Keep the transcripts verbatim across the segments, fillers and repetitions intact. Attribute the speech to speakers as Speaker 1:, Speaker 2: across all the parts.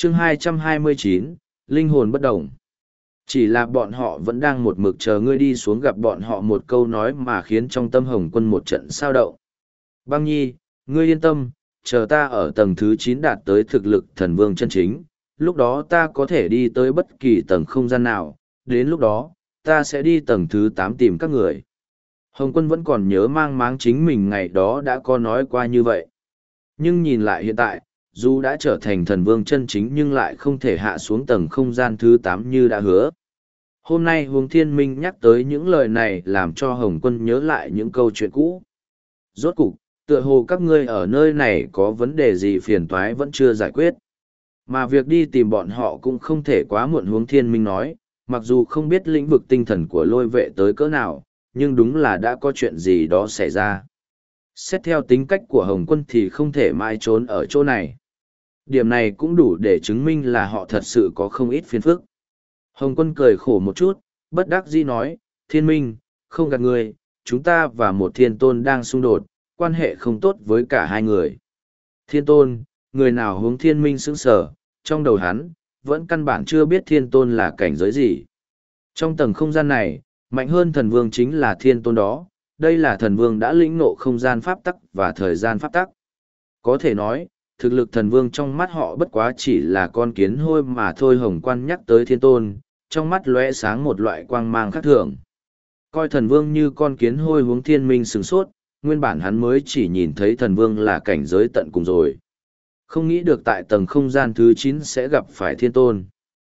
Speaker 1: chương hai trăm hai mươi chín, linh hồn bất động. Chỉ là bọn họ vẫn đang một mực chờ ngươi đi xuống gặp bọn họ một câu nói mà khiến trong tâm Hồng Quân một trận sao động. Băng Nhi, ngươi yên tâm, chờ ta ở tầng thứ chín đạt tới thực lực thần vương chân chính, lúc đó ta có thể đi tới bất kỳ tầng không gian nào, đến lúc đó, ta sẽ đi tầng thứ tám tìm các người. Hồng Quân vẫn còn nhớ mang máng chính mình ngày đó đã có nói qua như vậy. Nhưng nhìn lại hiện tại, dù đã trở thành thần vương chân chính nhưng lại không thể hạ xuống tầng không gian thứ tám như đã hứa. Hôm nay Hướng Thiên Minh nhắc tới những lời này làm cho Hồng Quân nhớ lại những câu chuyện cũ. Rốt cục, tựa hồ các ngươi ở nơi này có vấn đề gì phiền toái vẫn chưa giải quyết. Mà việc đi tìm bọn họ cũng không thể quá muộn. Hướng Thiên Minh nói, mặc dù không biết lĩnh vực tinh thần của lôi vệ tới cỡ nào, nhưng đúng là đã có chuyện gì đó xảy ra. Xét theo tính cách của Hồng Quân thì không thể mãi trốn ở chỗ này. Điểm này cũng đủ để chứng minh là họ thật sự có không ít phiền phức. Hồng Quân cười khổ một chút, bất đắc dĩ nói, Thiên Minh, không gạt người, chúng ta và một thiên tôn đang xung đột, quan hệ không tốt với cả hai người. Thiên tôn, người nào hướng Thiên Minh sững sờ, trong đầu hắn, vẫn căn bản chưa biết thiên tôn là cảnh giới gì. Trong tầng không gian này, mạnh hơn thần vương chính là thiên tôn đó, đây là thần vương đã lĩnh ngộ không gian pháp tắc và thời gian pháp tắc. Có thể nói, thực lực thần vương trong mắt họ bất quá chỉ là con kiến hôi mà thôi. Hồng Quan nhắc tới thiên tôn, trong mắt lóe sáng một loại quang mang khác thường. Coi thần vương như con kiến hôi. Hướng Thiên Minh sửng sốt, nguyên bản hắn mới chỉ nhìn thấy thần vương là cảnh giới tận cùng rồi. Không nghĩ được tại tầng không gian thứ chín sẽ gặp phải thiên tôn.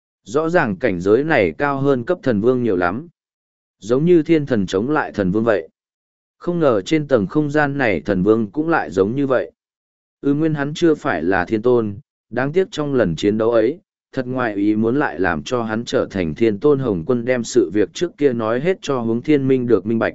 Speaker 1: Rõ ràng cảnh giới này cao hơn cấp thần vương nhiều lắm. Giống như thiên thần chống lại thần vương vậy. Không ngờ trên tầng không gian này thần vương cũng lại giống như vậy. Ừ, nguyên hắn chưa phải là thiên tôn, đáng tiếc trong lần chiến đấu ấy, thật ngoại ý muốn lại làm cho hắn trở thành thiên tôn. Hồng Quân đem sự việc trước kia nói hết cho Hướng Thiên Minh được minh bạch.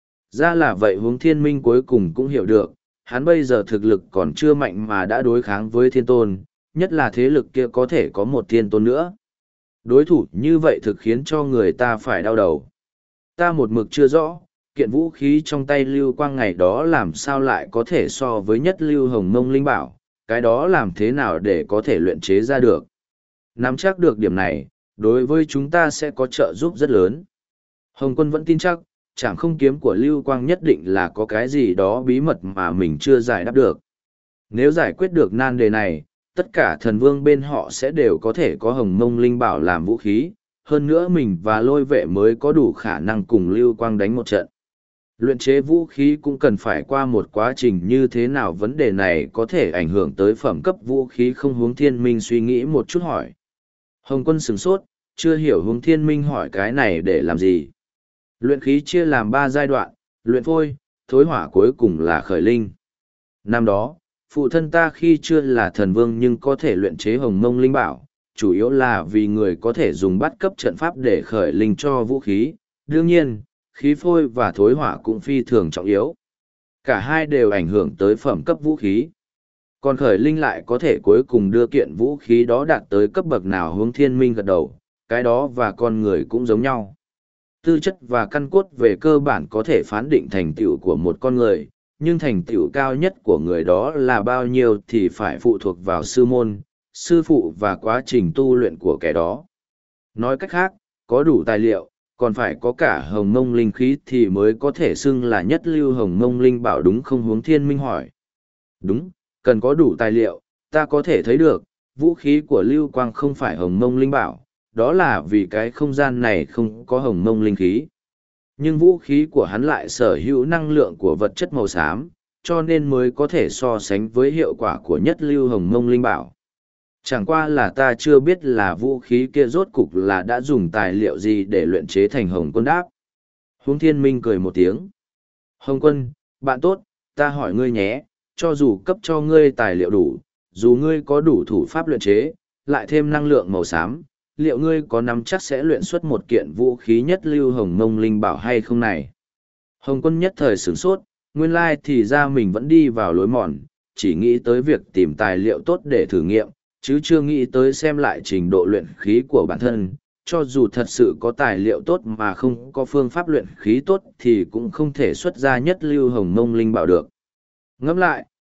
Speaker 1: Ra là vậy. Hướng Thiên Minh cuối cùng cũng hiểu được, hắn bây giờ thực lực còn chưa mạnh mà đã đối kháng với thiên tôn, nhất là thế lực kia có thể có một thiên tôn nữa. Đối thủ như vậy thực khiến cho người ta phải đau đầu. Ta một mực chưa rõ, kiện vũ khí trong tay Lưu Quang ngày đó làm sao lại có thể so với nhất Lưu Hồng Mông Linh Bảo, cái đó làm thế nào để có thể luyện chế ra được. Nắm chắc được điểm này, đối với chúng ta sẽ có trợ giúp rất lớn. Hồng Quân vẫn tin chắc, chẳng không kiếm của Lưu Quang nhất định là có cái gì đó bí mật mà mình chưa giải đáp được. Nếu giải quyết được nan đề này, tất cả thần vương bên họ sẽ đều có thể có Hồng Mông Linh Bảo làm vũ khí, hơn nữa mình và lôi vệ mới có đủ khả năng cùng Lưu Quang đánh một trận. Luyện chế vũ khí cũng cần phải qua một quá trình như thế nào, vấn đề này có thể ảnh hưởng tới phẩm cấp vũ khí không? Hướng Thiên Minh suy nghĩ một chút hỏi. Hồng Quân sửng sốt, chưa hiểu Hướng Thiên Minh hỏi cái này để làm gì. Luyện khí chia làm ba giai đoạn, luyện phôi, thối hỏa, cuối cùng là khởi linh. Năm đó, phụ thân ta khi chưa là thần vương nhưng có thể luyện chế Hồng Mông Linh Bảo, chủ yếu là vì người có thể dùng bắt cấp trận pháp để khởi linh cho vũ khí. Đương nhiên, khí phôi và thối hỏa cũng phi thường trọng yếu. Cả hai đều ảnh hưởng tới phẩm cấp vũ khí. Còn khởi linh lại có thể cuối cùng đưa kiện vũ khí đó đạt tới cấp bậc nào? Hướng Thiên Minh gật đầu, cái đó và con người cũng giống nhau. Tư chất và căn cốt về cơ bản có thể phán định thành tựu của một con người, nhưng thành tựu cao nhất của người đó là bao nhiêu thì phải phụ thuộc vào sư môn, sư phụ và quá trình tu luyện của kẻ đó. Nói cách khác, có đủ tài liệu, còn phải có cả Hồng Mông Linh khí thì mới có thể xưng là nhất Lưu Hồng Mông Linh Bảo, đúng không? Hướng Thiên Minh hỏi. Đúng, cần có đủ tài liệu. Ta có thể thấy được, vũ khí của Lưu Quang không phải Hồng Mông Linh Bảo, đó là vì cái không gian này không có Hồng Mông Linh khí. Nhưng vũ khí của hắn lại sở hữu năng lượng của vật chất màu xám, cho nên mới có thể so sánh với hiệu quả của nhất Lưu Hồng Mông Linh Bảo. Chẳng qua là ta chưa biết là vũ khí kia rốt cục là đã dùng tài liệu gì để luyện chế thành Hồng Quân đáp. Hướng Thiên Minh cười một tiếng. Hồng Quân, bạn tốt, ta hỏi ngươi nhé, cho dù cấp cho ngươi tài liệu đủ, dù ngươi có đủ thủ pháp luyện chế, lại thêm năng lượng màu xám, liệu ngươi có nắm chắc sẽ luyện xuất một kiện vũ khí nhất Lưu Hồng Mông Linh Bảo hay không này? Hồng Quân nhất thời sửng sốt, nguyên lai thì ra mình vẫn đi vào lối mòn, chỉ nghĩ tới việc tìm tài liệu tốt để thử nghiệm, chứ chưa nghĩ tới xem lại trình độ luyện khí của bản thân. Cho dù thật sự có tài liệu tốt mà không có phương pháp luyện khí tốt thì cũng không thể xuất ra nhất Lưu Hồng Mông Linh Bảo được. Ngẫm lại,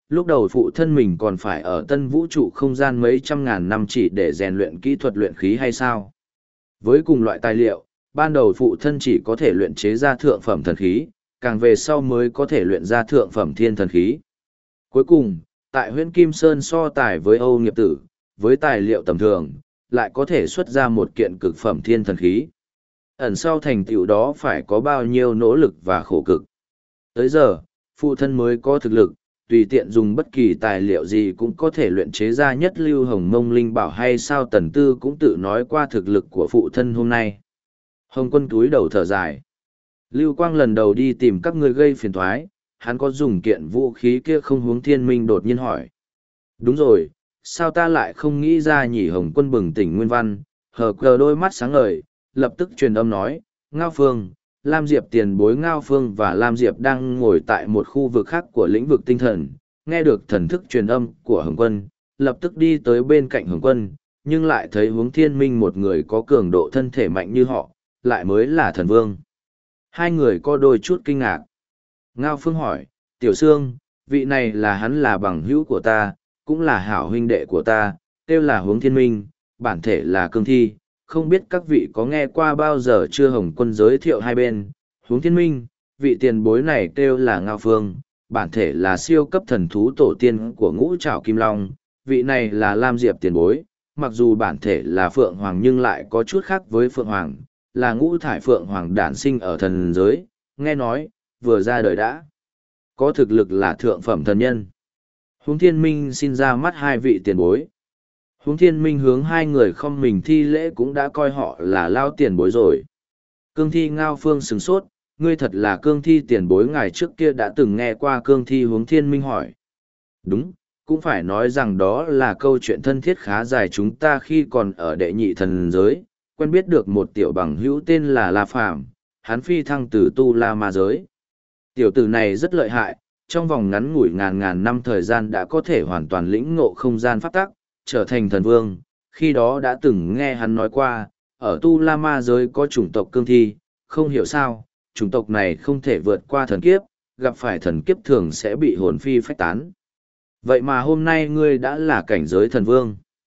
Speaker 1: Lúc đầu phụ thân mình còn phải ở tân vũ trụ không gian mấy trăm ngàn năm chỉ để rèn luyện kỹ thuật luyện khí hay sao? Với cùng loại tài liệu, ban đầu phụ thân chỉ có thể luyện chế ra thượng phẩm thần khí, càng về sau mới có thể luyện ra thượng phẩm thiên thần khí. Cuối cùng, tại huyện Kim Sơn so tài với Âu Nghiệp Tử, với tài liệu tầm thường, lại có thể xuất ra một kiện cực phẩm thiên thần khí. Ẩn sau thành tựu đó phải có bao nhiêu nỗ lực và khổ cực. Tới giờ, phụ thân mới có thực lực, tùy tiện dùng bất kỳ tài liệu gì cũng có thể luyện chế ra nhất lưu hồng mông linh bảo hay sao. Tần Tư cũng tự nói qua thực lực của phụ thân hôm nay. Hồng Quân túi đầu thở dài. Lưu Quang lần đầu đi tìm các ngươi gây phiền toái, hắn có dùng kiện vũ khí kia không? Hướng Thiên Minh đột nhiên hỏi. Đúng rồi, sao ta lại không nghĩ ra nhỉ? Hồng Quân bừng tỉnh nguyên văn, hờ cờ đôi mắt sáng ngời, lập tức truyền âm nói, Ngao Phương, Lam Diệp tiền bối. Ngao Phương và Lam Diệp đang ngồi tại một khu vực khác của lĩnh vực tinh thần, nghe được thần thức truyền âm của Hồng Quân, lập tức đi tới bên cạnh Hồng Quân, nhưng lại thấy Hướng Thiên Minh một người có cường độ thân thể mạnh như họ, lại mới là thần vương. Hai người có đôi chút kinh ngạc. Ngao Phương hỏi, Tiểu Sương, vị này là hắn là bằng hữu của ta, cũng là hảo huynh đệ của ta, kêu là Hướng Thiên Minh, bản thể là cương thi, không biết các vị có nghe qua bao giờ chưa? Hồng Quân giới thiệu hai bên. Hướng Thiên Minh, vị tiền bối này kêu là Ngao Phương, bản thể là siêu cấp thần thú tổ tiên của ngũ trảo kim long, vị này là Lam Diệp tiền bối, mặc dù bản thể là Phượng Hoàng nhưng lại có chút khác với Phượng Hoàng, là ngũ thải Phượng Hoàng đản sinh ở thần giới, nghe nói, vừa ra đời đã có thực lực là thượng phẩm thần nhân. Hướng Thiên Minh xin ra mắt hai vị tiền bối. Hướng Thiên Minh hướng hai người không mình thi lễ, cũng đã coi họ là lao tiền bối rồi. Cương thi Ngao Phương sửng sốt, ngươi thật là cương thi tiền bối? Ngày trước kia đã từng nghe qua cương thi? Hướng Thiên Minh hỏi. Đúng, cũng phải nói rằng đó là câu chuyện thân thiết khá dài. Chúng ta khi còn ở đệ nhị thần giới, quen biết được một tiểu bằng hữu tên là La Phàm, hắn phi thăng từ Tu La Ma giới. Tiểu tử này rất lợi hại, trong vòng ngắn ngủi ngàn ngàn năm thời gian đã có thể hoàn toàn lĩnh ngộ không gian pháp tắc, trở thành thần vương. Khi đó đã từng nghe hắn nói qua, ở Tu La Ma giới có chủng tộc cương thi, không hiểu sao, chủng tộc này không thể vượt qua thần kiếp, gặp phải thần kiếp thường sẽ bị hồn phi phách tán. Vậy mà hôm nay ngươi đã là cảnh giới thần vương.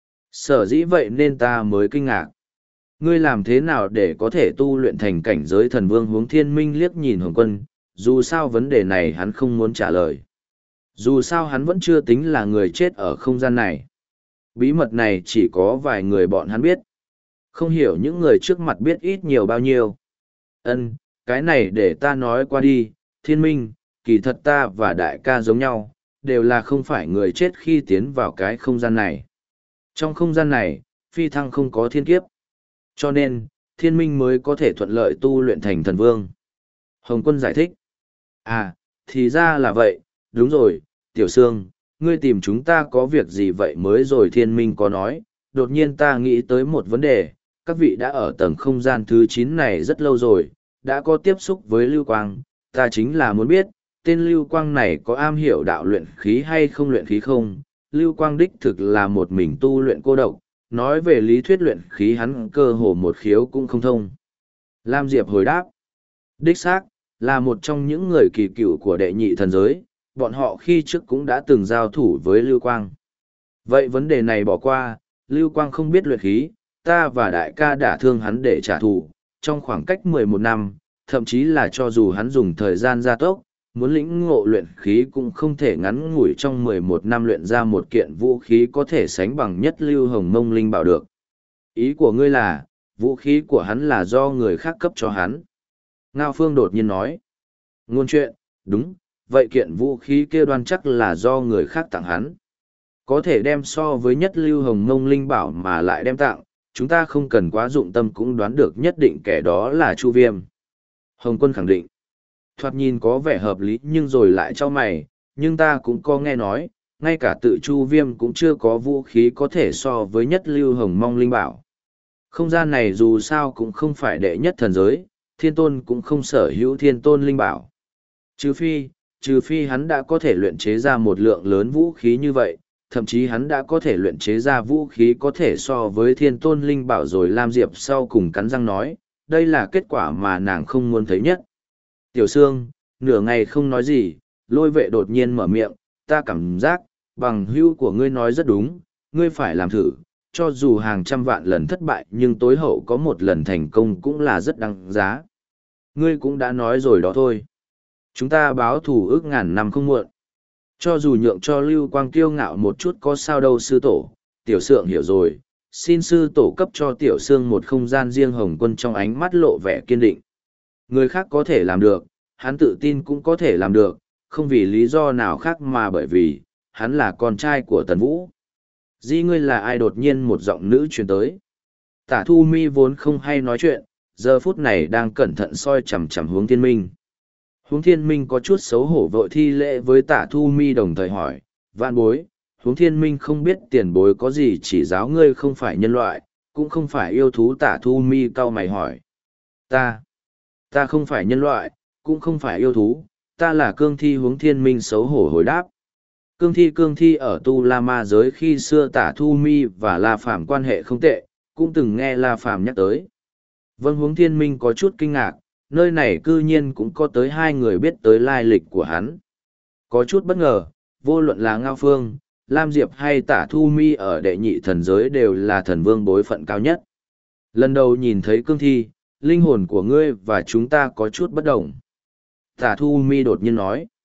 Speaker 1: Sở dĩ vậy nên ta mới kinh ngạc. Ngươi làm thế nào để có thể tu luyện thành cảnh giới thần vương? Hướng Thiên Minh liếc nhìn Hồng Quân, dù sao vấn đề này hắn không muốn trả lời. Dù sao hắn vẫn chưa tính là người chết ở không gian này. Bí mật này chỉ có vài người bọn hắn biết. Không hiểu những người trước mặt biết ít nhiều bao nhiêu. Ân, cái này để ta nói qua đi. Thiên Minh, kỳ thật ta và đại ca giống nhau, đều là không phải người chết khi tiến vào cái không gian này. Trong không gian này, phi thăng không có thiên kiếp. Cho nên, Thiên Minh mới có thể thuận lợi tu luyện thành thần vương. Hồng Quân giải thích. À, thì ra là vậy, đúng rồi, Tiểu Sương, ngươi tìm chúng ta có việc gì vậy? Mới rồi Thiên Minh có nói, đột nhiên ta nghĩ tới một vấn đề, các vị đã ở tầng không gian thứ chín này rất lâu rồi, đã có tiếp xúc với Lưu Quang, ta chính là muốn biết, tên Lưu Quang này có am hiểu đạo luyện khí hay không luyện khí không? Lưu Quang đích thực là một mình tu luyện cô độc, nói về lý thuyết luyện khí hắn cơ hồ một khiếu cũng không thông. Lam Diệp hồi đáp, đích xác, là một trong những người kỳ cựu của đệ nhị thần giới, bọn họ khi trước cũng đã từng giao thủ với Lưu Quang. Vậy vấn đề này bỏ qua, Lưu Quang không biết luyện khí, ta và đại ca đã thương hắn để trả thù, trong khoảng cách mười một năm, thậm chí là cho dù hắn dùng thời gian gia tốc, muốn lĩnh ngộ luyện khí cũng không thể ngắn ngủi trong mười một năm luyện ra một kiện vũ khí có thể sánh bằng nhất lưu hồng mông linh bảo được. Ý của ngươi là, vũ khí của hắn là do người khác cấp cho hắn. Ngao Phương đột nhiên nói. Ngôn chuyện, đúng, vậy kiện vũ khí kia đoan chắc là do người khác tặng hắn. Có thể đem so với nhất lưu hồng mông linh bảo mà lại đem tặng, chúng ta không cần quá dụng tâm cũng đoán được nhất định kẻ đó là Chu Viêm. Hồng Quân khẳng định. Thoạt nhìn có vẻ hợp lý nhưng rồi lại cho mày, nhưng ta cũng có nghe nói, ngay cả tự Chu Viêm cũng chưa có vũ khí có thể so với nhất lưu hồng mông linh bảo. Không gian này dù sao cũng không phải đệ nhất thần giới, thiên tôn cũng không sở hữu thiên tôn linh bảo. Trừ phi, trừ phi hắn đã có thể luyện chế ra một lượng lớn vũ khí như vậy, thậm chí hắn đã có thể luyện chế ra vũ khí có thể so với thiên tôn linh bảo rồi. Lam Diệp sau cùng cắn răng nói, đây là kết quả mà nàng không muốn thấy nhất. Tiểu Sương, nửa ngày không nói gì, Lôi Vệ đột nhiên mở miệng, ta cảm giác, bằng hữu của ngươi nói rất đúng, ngươi phải làm thử, cho dù hàng trăm vạn lần thất bại nhưng tối hậu có một lần thành công cũng là rất đáng giá. Ngươi cũng đã nói rồi đó thôi. Chúng ta báo thù ước ngàn năm không muộn. Cho dù nhượng cho Lưu Quang kiêu ngạo một chút có sao đâu sư tổ, tiểu sượng hiểu rồi, xin sư tổ cấp cho tiểu sương một không gian riêng. Hồng Quân trong ánh mắt lộ vẻ kiên định. Người khác có thể làm được, hắn tự tin cũng có thể làm được, không vì lý do nào khác mà bởi vì, hắn là con trai của Tần Vũ. Di ngươi là ai? Đột nhiên một giọng nữ truyền tới. Tả Thu Mi vốn không hay nói chuyện, giờ phút này đang cẩn thận soi chằm chằm Hướng Thiên Minh. Hướng Thiên Minh có chút xấu hổ vội thi lễ với Tả Thu Mi đồng thời hỏi, vạn bối, Hướng Thiên Minh không biết tiền bối có gì chỉ giáo ngươi không phải nhân loại, cũng không phải yêu thú. Tả Thu Mi cau mày hỏi. Ta, ta không phải nhân loại, cũng không phải yêu thú, ta là cương thi. Hướng Thiên Minh xấu hổ hồi đáp. Cương thi cương thi ở Tu La Ma giới khi xưa Tả Thu Mi và La Phàm quan hệ không tệ, cũng từng nghe La Phàm nhắc tới. Vâng. Hướng Thiên Minh có chút kinh ngạc, nơi này cư nhiên cũng có tới hai người biết tới lai lịch của hắn. Có chút bất ngờ, vô luận là Ngao Phương, Lam Diệp hay Tả Thu Mi ở đệ nhị thần giới đều là thần vương bối phận cao nhất. Lần đầu nhìn thấy cương thi, linh hồn của ngươi và chúng ta có chút bất đồng. Tả Thu Mi đột nhiên nói.